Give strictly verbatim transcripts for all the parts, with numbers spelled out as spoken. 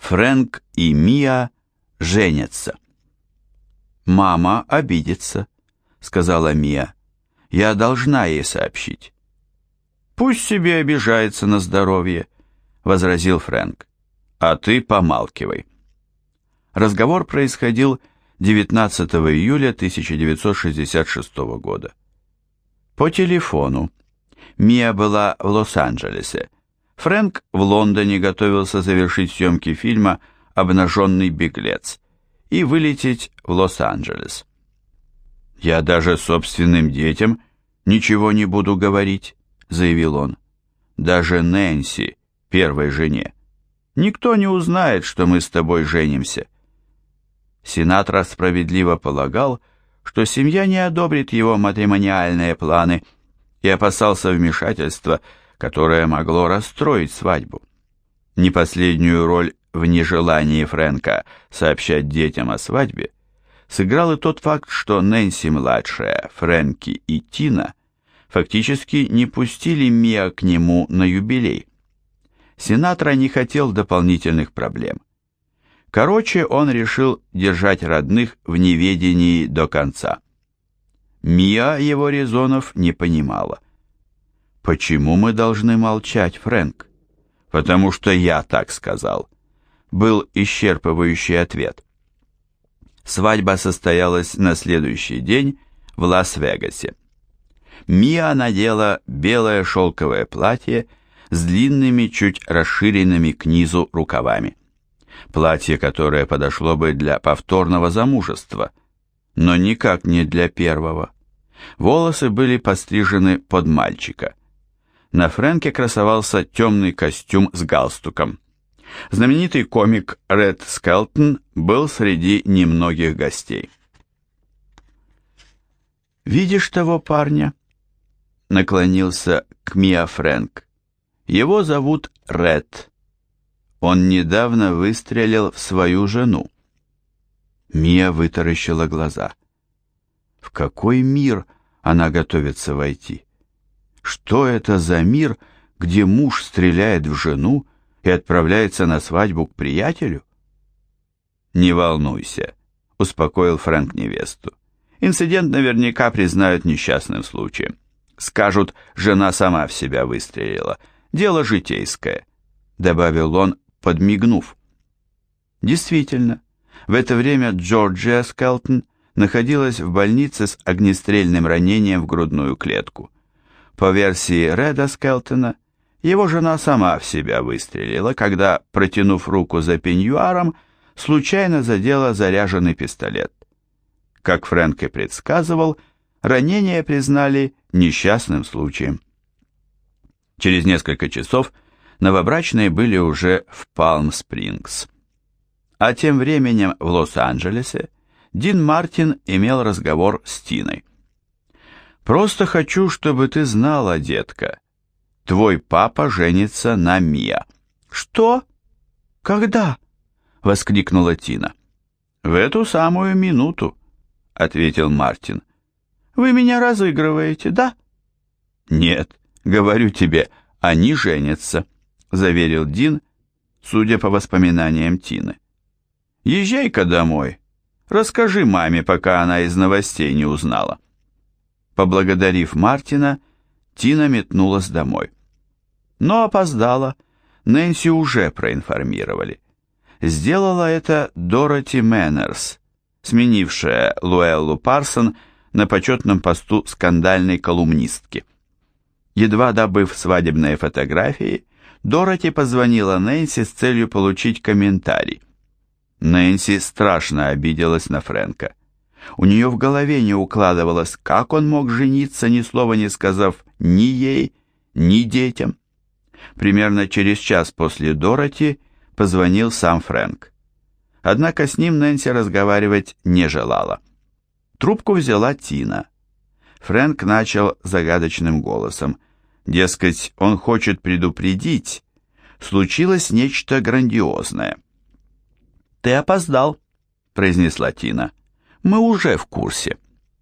Фрэнк и Мия женятся. «Мама обидится», — сказала Мия. «Я должна ей сообщить». «Пусть себе обижается на здоровье», — возразил Фрэнк. «А ты помалкивай». Разговор происходил девятнадцатого июля тысяча девятьсот шестьдесят шестого года. По телефону. Мия была в Лос-Анджелесе. Фрэнк в Лондоне готовился завершить съемки фильма «Обнаженный беглец» и вылететь в Лос-Анджелес. «Я даже собственным детям ничего не буду говорить», — заявил он. «Даже Нэнси, первой жене. Никто не узнает, что мы с тобой женимся». Сенатор справедливо полагал, что семья не одобрит его матримониальные планы и опасался вмешательства, которое могло расстроить свадьбу. Не последнюю роль в нежелании Фрэнка сообщать детям о свадьбе сыграл и тот факт, что Нэнси-младшая, Фрэнки и Тина фактически не пустили Миа к нему на юбилей. Сенатор не хотел дополнительных проблем. Короче, он решил держать родных в неведении до конца. Мия его резонов не понимала. «Почему мы должны молчать, Фрэнк?» «Потому что я так сказал», — был исчерпывающий ответ. Свадьба состоялась на следующий день в Лас-Вегасе. Мия надела белое шелковое платье с длинными, чуть расширенными к низу рукавами. Платье, которое подошло бы для повторного замужества, но никак не для первого. Волосы были пострижены под мальчика. На Фрэнке красовался темный костюм с галстуком. Знаменитый комик Ред Скелтон был среди немногих гостей. «Видишь того парня?» — наклонился к Миа Фрэнк. «Его зовут Ред. Он недавно выстрелил в свою жену». Мия вытаращила глаза. В какой мир она готовится войти? Что это за мир, где муж стреляет в жену и отправляется на свадьбу к приятелю? «Не волнуйся», — успокоил Фрэнк невесту. «Инцидент наверняка признают несчастным случаем. Скажут, жена сама в себя выстрелила. Дело житейское», — добавил он, подмигнув. Действительно, в это время Джорджия Скелтон находилась в больнице с огнестрельным ранением в грудную клетку. По версии Реда Скелтона, его жена сама в себя выстрелила, когда, протянув руку за пеньюаром, случайно задела заряженный пистолет. Как Фрэнк и предсказывал, ранение признали несчастным случаем. Через несколько часов новобрачные были уже в Палм-Спрингс. А тем временем в Лос-Анджелесе Дин Мартин имел разговор с Тиной. «Просто хочу, чтобы ты знала, детка, твой папа женится на Миа». «Что? Когда?» — воскликнула Тина. «В эту самую минуту», — ответил Мартин. «Вы меня разыгрываете, да?» «Нет, говорю тебе, они женятся», — заверил Дин, судя по воспоминаниям Тины. «Езжай-ка домой, расскажи маме, пока она из новостей не узнала». Поблагодарив Мартина, Тина метнулась домой. Но опоздала, Нэнси уже проинформировали. Сделала это Дороти Мэннерс, сменившая Луэллу Парсон на почетном посту скандальной колумнистки. Едва добыв свадебные фотографии, Дороти позвонила Нэнси с целью получить комментарий. Нэнси страшно обиделась на Фрэнка. У нее в голове не укладывалось, как он мог жениться, ни слова не сказав ни ей, ни детям. Примерно через час после Дороти позвонил сам Фрэнк. Однако с ним Нэнси разговаривать не желала. Трубку взяла Тина. Фрэнк начал загадочным голосом. Дескать, он хочет предупредить, случилось нечто грандиозное. «Ты опоздал», — произнесла Тина. «Мы уже в курсе».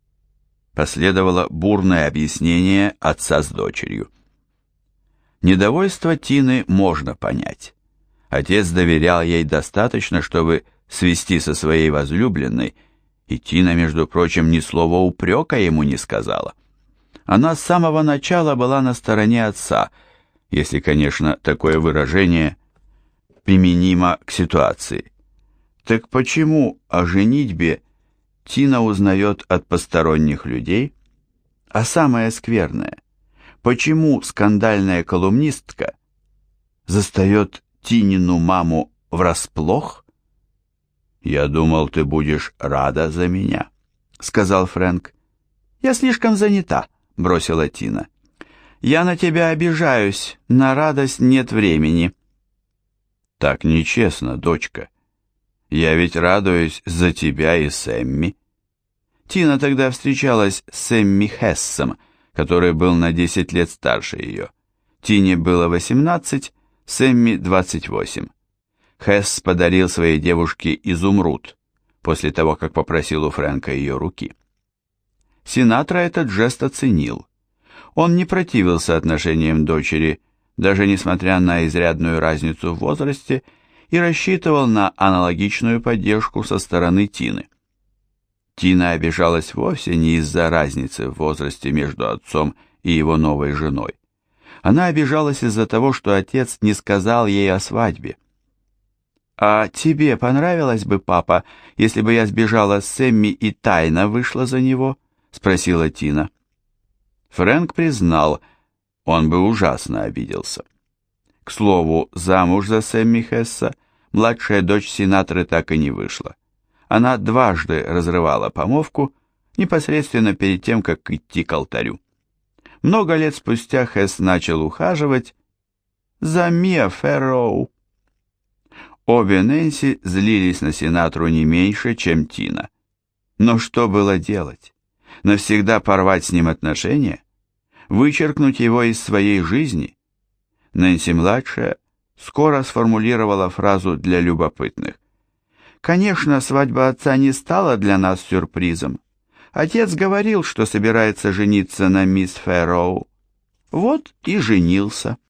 Последовало бурное объяснение отца с дочерью. Недовольство Тины можно понять. Отец доверял ей достаточно, чтобы свести со своей возлюбленной, и Тина, между прочим, ни слова упрека ему не сказала. Она с самого начала была на стороне отца, если, конечно, такое выражение применимо к ситуации. Так почему о женитьбе Тина узнает от посторонних людей? А самое скверное, почему скандальная колумнистка застает Тинину маму врасплох? «Я думал, ты будешь рада за меня», — сказал Фрэнк. «Я слишком занята», — бросила Тина. «Я на тебя обижаюсь, на радость нет времени». «Так нечестно, дочка. Я ведь радуюсь за тебя и Сэмми». Тина тогда встречалась с Сэмми Хессом, который был на десять лет старше ее. Тине было восемнадцать, Сэмми двадцать восемь. Хесс подарил своей девушке изумруд, после того, как попросил у Фрэнка ее руки. Синатра этот жест оценил. Он не противился отношениям дочери, даже несмотря на изрядную разницу в возрасте, и рассчитывал на аналогичную поддержку со стороны Тины. Тина обижалась вовсе не из-за разницы в возрасте между отцом и его новой женой. Она обижалась из-за того, что отец не сказал ей о свадьбе. «А тебе понравилось бы, папа, если бы я сбежала с Сэмми и тайно вышла за него?» — спросила Тина. Фрэнк признал, он бы ужасно обиделся. К слову, замуж за Сэмми Хесса младшая дочь сенаторы так и не вышла. Она дважды разрывала помолвку, непосредственно перед тем, как идти к алтарю. Много лет спустя Хесс начал ухаживать за Миа Фэрроу. Обе Нэнси злились на сенатору не меньше, чем Тина. Но что было делать? Навсегда порвать с ним отношения? Вычеркнуть его из своей жизни? Нэнси-младшая скоро сформулировала фразу для любопытных. «Конечно, свадьба отца не стала для нас сюрпризом. Отец говорил, что собирается жениться на мисс Фэрроу. Вот и женился».